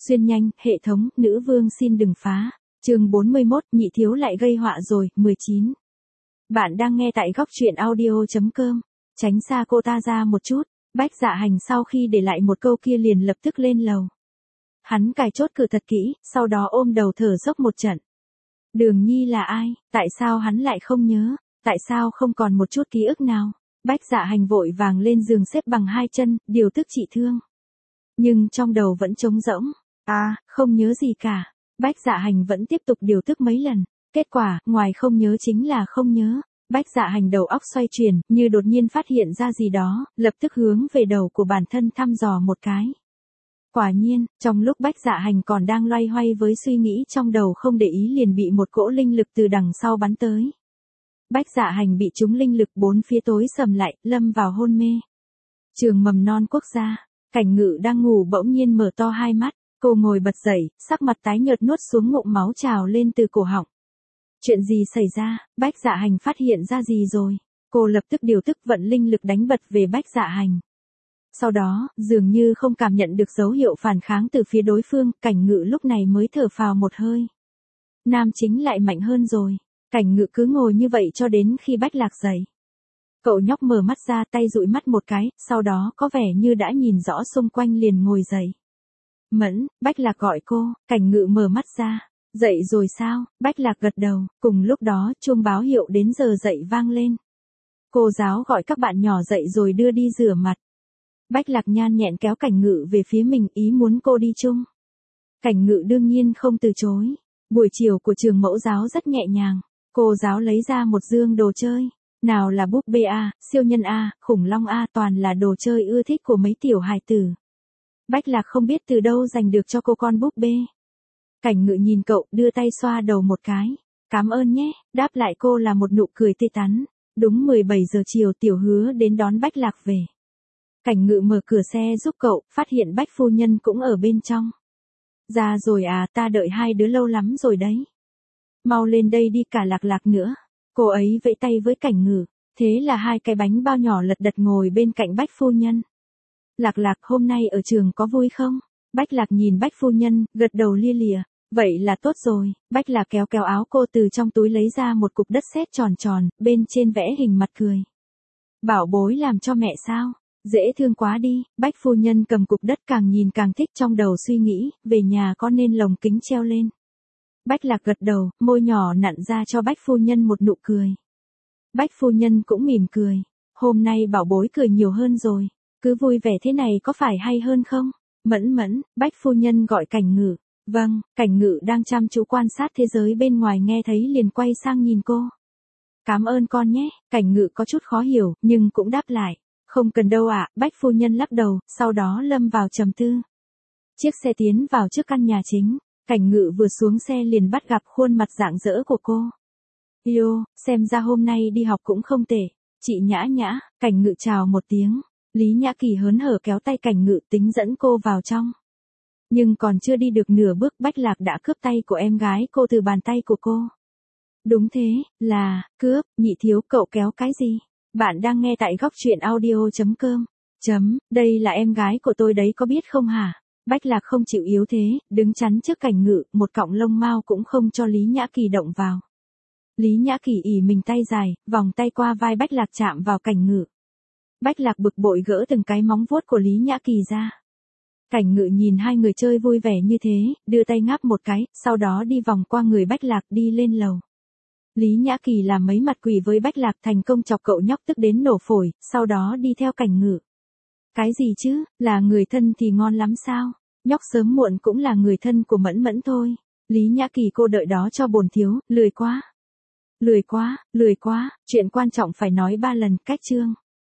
Xuyên nhanh, hệ thống, nữ vương xin đừng phá. Chương 41, nhị thiếu lại gây họa rồi, 19. Bạn đang nghe tại góc truyện audio.com. Tránh xa cô ta ra một chút. Bách Dạ Hành sau khi để lại một câu kia liền lập tức lên lầu. Hắn cài chốt cửa thật kỹ, sau đó ôm đầu thở dốc một trận. Đường Nhi là ai? Tại sao hắn lại không nhớ? Tại sao không còn một chút ký ức nào? Bách Dạ Hành vội vàng lên giường xếp bằng hai chân, điều tức trị thương. Nhưng trong đầu vẫn trống rỗng. Không nhớ gì cả. Bách Dạ Hành vẫn tiếp tục điều tức mấy lần. Kết quả, ngoài không nhớ chính là không nhớ. Bách Dạ Hành đầu óc xoay chuyển, như đột nhiên phát hiện ra gì đó, lập tức hướng về đầu của bản thân thăm dò một cái. Quả nhiên, trong lúc Bách Dạ Hành còn đang loay hoay với suy nghĩ trong đầu không để ý liền bị một cỗ linh lực từ đằng sau bắn tới. Bách Dạ Hành bị trúng linh lực, bốn phía tối sầm lại, lâm vào hôn mê. Trường mầm non quốc gia, Cảnh Ngự đang ngủ bỗng nhiên mở to hai mắt, cô ngồi bật dậy, sắc mặt tái nhợt nuốt xuống ngụm máu trào lên từ cổ họng. Chuyện gì xảy ra? Bách Dạ Hành phát hiện ra gì rồi? Cô lập tức điều tức vận linh lực đánh bật về Bách Dạ Hành. Sau đó, dường như không cảm nhận được dấu hiệu phản kháng từ phía đối phương, Cảnh Ngự lúc này mới thở phào một hơi. Nam chính lại mạnh hơn rồi. Cảnh Ngự cứ ngồi như vậy cho đến khi Bách Lạc dậy. Cậu nhóc mở mắt ra, tay dụi mắt một cái, sau đó có vẻ như đã nhìn rõ xung quanh liền ngồi dậy. Mẫn, Bách Lạc gọi cô. Cảnh Ngự mở mắt ra. Dậy rồi sao? Bách Lạc gật đầu, cùng lúc đó chuông báo hiệu đến giờ dậy vang lên. Cô giáo gọi các bạn nhỏ dậy rồi đưa đi rửa mặt. Bách Lạc nhan nhẹn kéo Cảnh Ngự về phía mình, ý muốn cô đi chung. Cảnh Ngự đương nhiên không từ chối. Buổi chiều của trường mẫu giáo rất nhẹ nhàng. Cô giáo lấy ra một dương đồ chơi. Nào là búp bê A, siêu nhân A, khủng long A, toàn là đồ chơi ưa thích của mấy tiểu hài tử. Bách Lạc không biết từ đâu giành được cho cô con búp bê. Cảnh Ngự nhìn cậu, đưa tay xoa đầu một cái. Cảm ơn nhé, đáp lại cô là một nụ cười tươi tắn. Đúng 17 giờ chiều Tiểu Hứa đến đón Bách Lạc về. Cảnh Ngự mở cửa xe giúp cậu, phát hiện Bách phu nhân cũng ở bên trong. Ra rồi à, ta đợi hai đứa lâu lắm rồi đấy. Mau lên đây đi, cả Lạc nữa. Cô ấy vẫy tay với Cảnh Ngự, thế là hai cái bánh bao nhỏ lật đật ngồi bên cạnh Bách phu nhân. Lạc, hôm nay ở trường có vui không? Bách Lạc nhìn Bách phu nhân, gật đầu lia lịa. Vậy là tốt rồi. Bách Lạc kéo áo cô, từ trong túi lấy ra một cục đất sét tròn tròn, bên trên vẽ hình mặt cười. Bảo bối làm cho mẹ sao? Dễ thương quá đi. Bách phu nhân cầm cục đất càng nhìn càng thích, trong đầu suy nghĩ, về nhà có nên lồng kính treo lên. Bách Lạc gật đầu, môi nhỏ nặn ra cho Bách phu nhân một nụ cười. Bách phu nhân cũng mỉm cười. Hôm nay bảo bối cười nhiều hơn rồi. Cứ vui vẻ thế này có phải hay hơn không? Mẫn, Bách phu nhân gọi Cảnh Ngự. Vâng. Cảnh Ngự đang chăm chú quan sát thế giới bên ngoài, nghe thấy liền quay sang nhìn cô. Cảm ơn con nhé. Cảnh Ngự có chút khó hiểu, nhưng cũng đáp lại. Không cần đâu ạ. Bách phu nhân lắc đầu, sau đó lâm vào trầm tư. Chiếc xe tiến vào trước căn nhà chính. Cảnh Ngự vừa xuống xe liền bắt gặp khuôn mặt rạng rỡ của cô. Yêu, xem ra hôm nay đi học cũng không tệ. Chị Nhã. Cảnh Ngự chào một tiếng. Lý Nhã Kỳ hớn hở kéo tay Cảnh Ngự tính dẫn cô vào trong. Nhưng còn chưa đi được nửa bước, Bách Lạc đã cướp tay của em gái cô từ bàn tay của cô. Đúng thế, là, cướp. Nhị thiếu, cậu kéo cái gì? Bạn đang nghe tại góc truyện audio.com. Đây là em gái của tôi đấy, có biết không hả? Bách Lạc không chịu yếu thế, đứng chắn trước Cảnh Ngự, một cọng lông mao cũng không cho Lý Nhã Kỳ động vào. Lý Nhã Kỳ ỉ mình tay dài, vòng tay qua vai Bách Lạc chạm vào Cảnh Ngự. Bách Lạc bực bội gỡ từng cái móng vuốt của Lý Nhã Kỳ ra. Cảnh Ngự nhìn hai người chơi vui vẻ như thế, đưa tay ngáp một cái, sau đó đi vòng qua người Bách Lạc đi lên lầu. Lý Nhã Kỳ làm mấy mặt quỷ với Bách Lạc, thành công chọc cậu nhóc tức đến nổ phổi, sau đó đi theo Cảnh Ngự. Cái gì chứ, là người thân thì ngon lắm sao? Nhóc sớm muộn cũng là người thân của Mẫn thôi. Lý Nhã Kỳ, cô đợi đó cho bổn thiếu, lười quá. Chuyện quan trọng phải nói 3 lần, cách chương.